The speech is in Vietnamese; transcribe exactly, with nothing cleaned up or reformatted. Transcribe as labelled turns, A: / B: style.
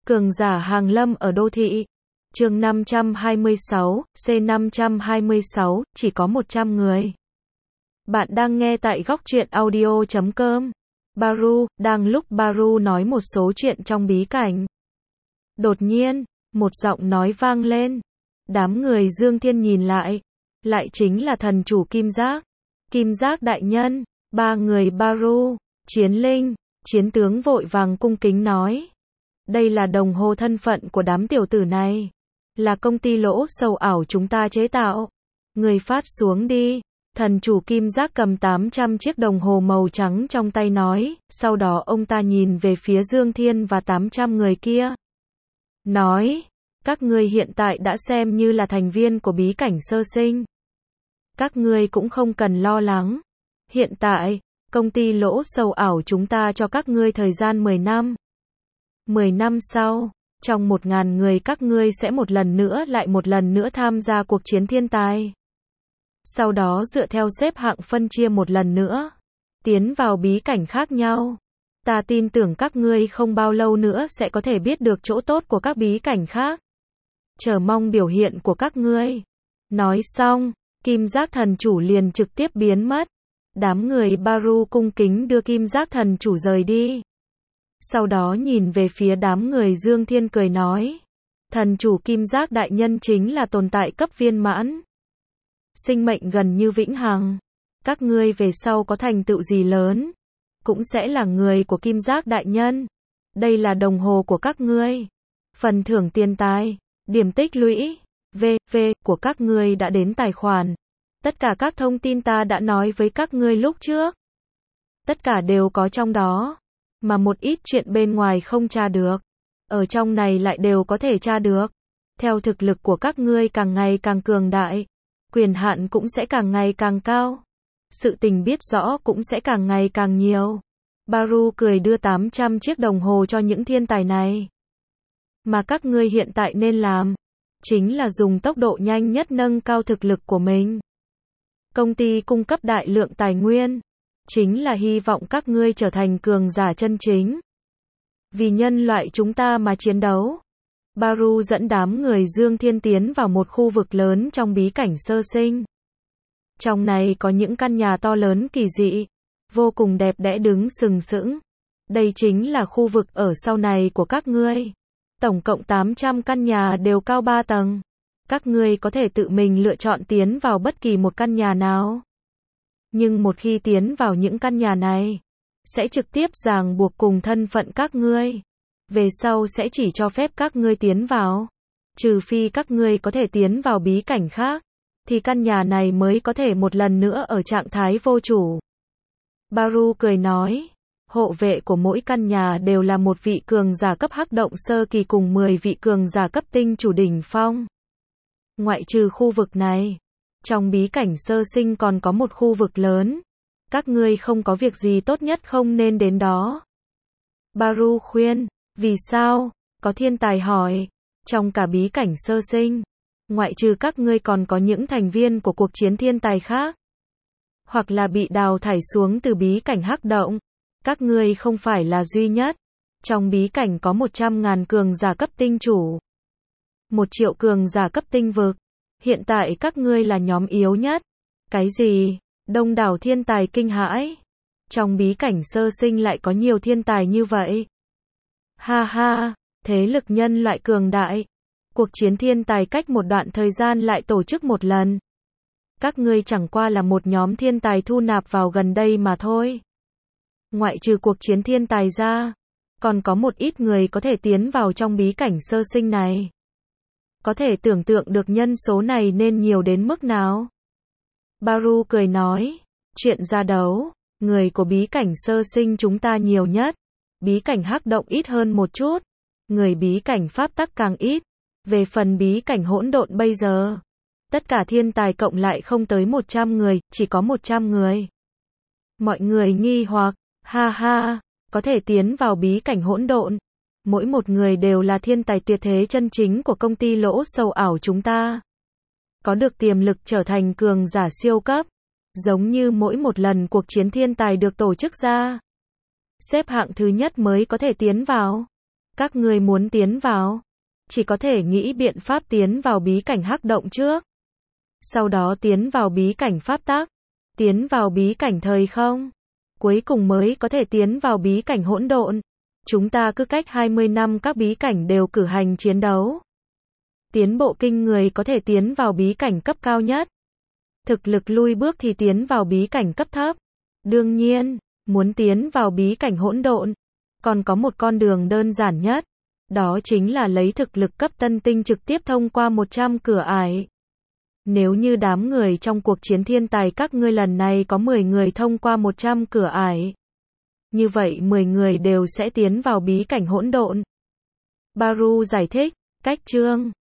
A: Cường giả hàng lâm ở đô thị. Chương năm trăm hai mươi sáu, C năm trăm hai mươi sáu, chỉ có một trăm người. Bạn đang nghe tại góc truyện audio chấm com. Baru, đang lúc Baru nói một số chuyện trong bí cảnh. Đột nhiên, một giọng nói vang lên. Đám người Dương Thiên nhìn lại. Lại chính là thần chủ Kim Giác. Kim Giác đại nhân, ba người Baru, Chiến Linh, Chiến tướng vội vàng cung kính nói. Đây là đồng hồ thân phận của đám tiểu tử này. Là công ty lỗ sầu ảo chúng ta chế tạo. Người phát xuống đi. Thần chủ Kim Giác cầm tám trăm chiếc đồng hồ màu trắng trong tay nói, sau đó ông ta nhìn về phía Dương Thiên và tám trăm người kia. Nói, các ngươi hiện tại đã xem như là thành viên của bí cảnh sơ sinh. Các ngươi cũng không cần lo lắng. Hiện tại, công ty lỗ sầu ảo chúng ta cho các ngươi thời gian mười năm. mười năm sau, trong một ngàn người các ngươi sẽ một lần nữa lại một lần nữa tham gia cuộc chiến thiên tài. Sau đó dựa theo xếp hạng phân chia một lần nữa, tiến vào bí cảnh khác nhau. Ta tin tưởng các ngươi không bao lâu nữa sẽ có thể biết được chỗ tốt của các bí cảnh khác. Chờ mong biểu hiện của các ngươi. Nói xong, Kim Giác thần chủ liền trực tiếp biến mất. Đám người Baru cung kính đưa Kim Giác thần chủ rời đi. Sau đó nhìn về phía đám người Dương Thiên cười nói. Thần chủ Kim Giác đại nhân chính là tồn tại cấp viên mãn. Sinh mệnh gần như vĩnh hằng. Các ngươi về sau có thành tựu gì lớn, cũng sẽ là người của Kim Giác đại nhân. Đây là đồng hồ của các ngươi. Phần thưởng tiền tài, điểm tích lũy, vê vê của các ngươi đã đến tài khoản. Tất cả các thông tin ta đã nói với các ngươi lúc trước. Tất cả đều có trong đó. Mà một ít chuyện bên ngoài không tra được, ở trong này lại đều có thể tra được. Theo thực lực của các ngươi càng ngày càng cường đại, quyền hạn cũng sẽ càng ngày càng cao. Sự tình biết rõ cũng sẽ càng ngày càng nhiều. Baru cười đưa tám trăm chiếc đồng hồ cho những thiên tài này. Mà các ngươi hiện tại nên làm, chính là dùng tốc độ nhanh nhất nâng cao thực lực của mình. Công ty cung cấp đại lượng tài nguyên, chính là hy vọng các ngươi trở thành cường giả chân chính. Vì nhân loại chúng ta mà chiến đấu. Baru dẫn đám người Dương Thiên tiến vào một khu vực lớn trong bí cảnh sơ sinh. Trong này có những căn nhà to lớn kỳ dị, vô cùng đẹp đẽ đứng sừng sững. Đây chính là khu vực ở sau này của các ngươi. Tổng cộng tám trăm căn nhà đều cao ba tầng. Các ngươi có thể tự mình lựa chọn tiến vào bất kỳ một căn nhà nào. Nhưng một khi tiến vào những căn nhà này, sẽ trực tiếp ràng buộc cùng thân phận các ngươi. Về sau sẽ chỉ cho phép các ngươi tiến vào. Trừ phi các ngươi có thể tiến vào bí cảnh khác, thì căn nhà này mới có thể một lần nữa ở trạng thái vô chủ. Baru cười nói, hộ vệ của mỗi căn nhà đều là một vị cường giả cấp hắc động sơ kỳ cùng mười vị cường giả cấp tinh chủ đỉnh phong. Ngoại trừ khu vực này, trong bí cảnh sơ sinh còn có một khu vực lớn. Các ngươi không có việc gì tốt nhất không nên đến đó. Baru khuyên, vì sao? Có thiên tài hỏi, trong cả bí cảnh sơ sinh, ngoại trừ các ngươi còn có những thành viên của cuộc chiến thiên tài khác. Hoặc là bị đào thải xuống từ bí cảnh hắc động. Các ngươi không phải là duy nhất. Trong bí cảnh có một trăm ngàn cường giả cấp tinh chủ. Một triệu cường giả cấp tinh vực. Hiện tại các ngươi là nhóm yếu nhất. Cái gì? Đông đảo thiên tài kinh hãi. Trong bí cảnh sơ sinh lại có nhiều thiên tài như vậy. Ha ha, thế lực nhân loại cường đại. Cuộc chiến thiên tài cách một đoạn thời gian lại tổ chức một lần. Các ngươi chẳng qua là một nhóm thiên tài thu nạp vào gần đây mà thôi. Ngoại trừ cuộc chiến thiên tài ra, còn có một ít người có thể tiến vào trong bí cảnh sơ sinh này. Có thể tưởng tượng được nhân số này nên nhiều đến mức nào. Baru cười nói, chuyện ra đấu, người của bí cảnh sơ sinh chúng ta nhiều nhất. Bí cảnh hắc động ít hơn một chút. Người bí cảnh pháp tắc càng ít. Về phần bí cảnh hỗn độn bây giờ, tất cả thiên tài cộng lại không tới một trăm người, chỉ có một trăm người. Mọi người nghi hoặc, ha ha, có thể tiến vào bí cảnh hỗn độn. Mỗi một người đều là thiên tài tuyệt thế chân chính của công ty lỗ sầu ảo chúng ta. Có được tiềm lực trở thành cường giả siêu cấp. Giống như mỗi một lần cuộc chiến thiên tài được tổ chức ra, xếp hạng thứ nhất mới có thể tiến vào. Các ngươi muốn tiến vào, chỉ có thể nghĩ biện pháp tiến vào bí cảnh hắc động trước. Sau đó tiến vào bí cảnh pháp tắc, tiến vào bí cảnh thời không, cuối cùng mới có thể tiến vào bí cảnh hỗn độn. Chúng ta cứ cách hai mươi năm các bí cảnh đều cử hành chiến đấu. Tiến bộ kinh người có thể tiến vào bí cảnh cấp cao nhất. Thực lực lui bước thì tiến vào bí cảnh cấp thấp. Đương nhiên, muốn tiến vào bí cảnh hỗn độn, còn có một con đường đơn giản nhất. Đó chính là lấy thực lực cấp tân tinh trực tiếp thông qua một trăm cửa ải. Nếu như đám người trong cuộc chiến thiên tài các ngươi lần này có mười người thông qua một trăm cửa ải, như vậy mười người đều sẽ tiến vào bí cảnh hỗn độn. Baru giải thích, cách chương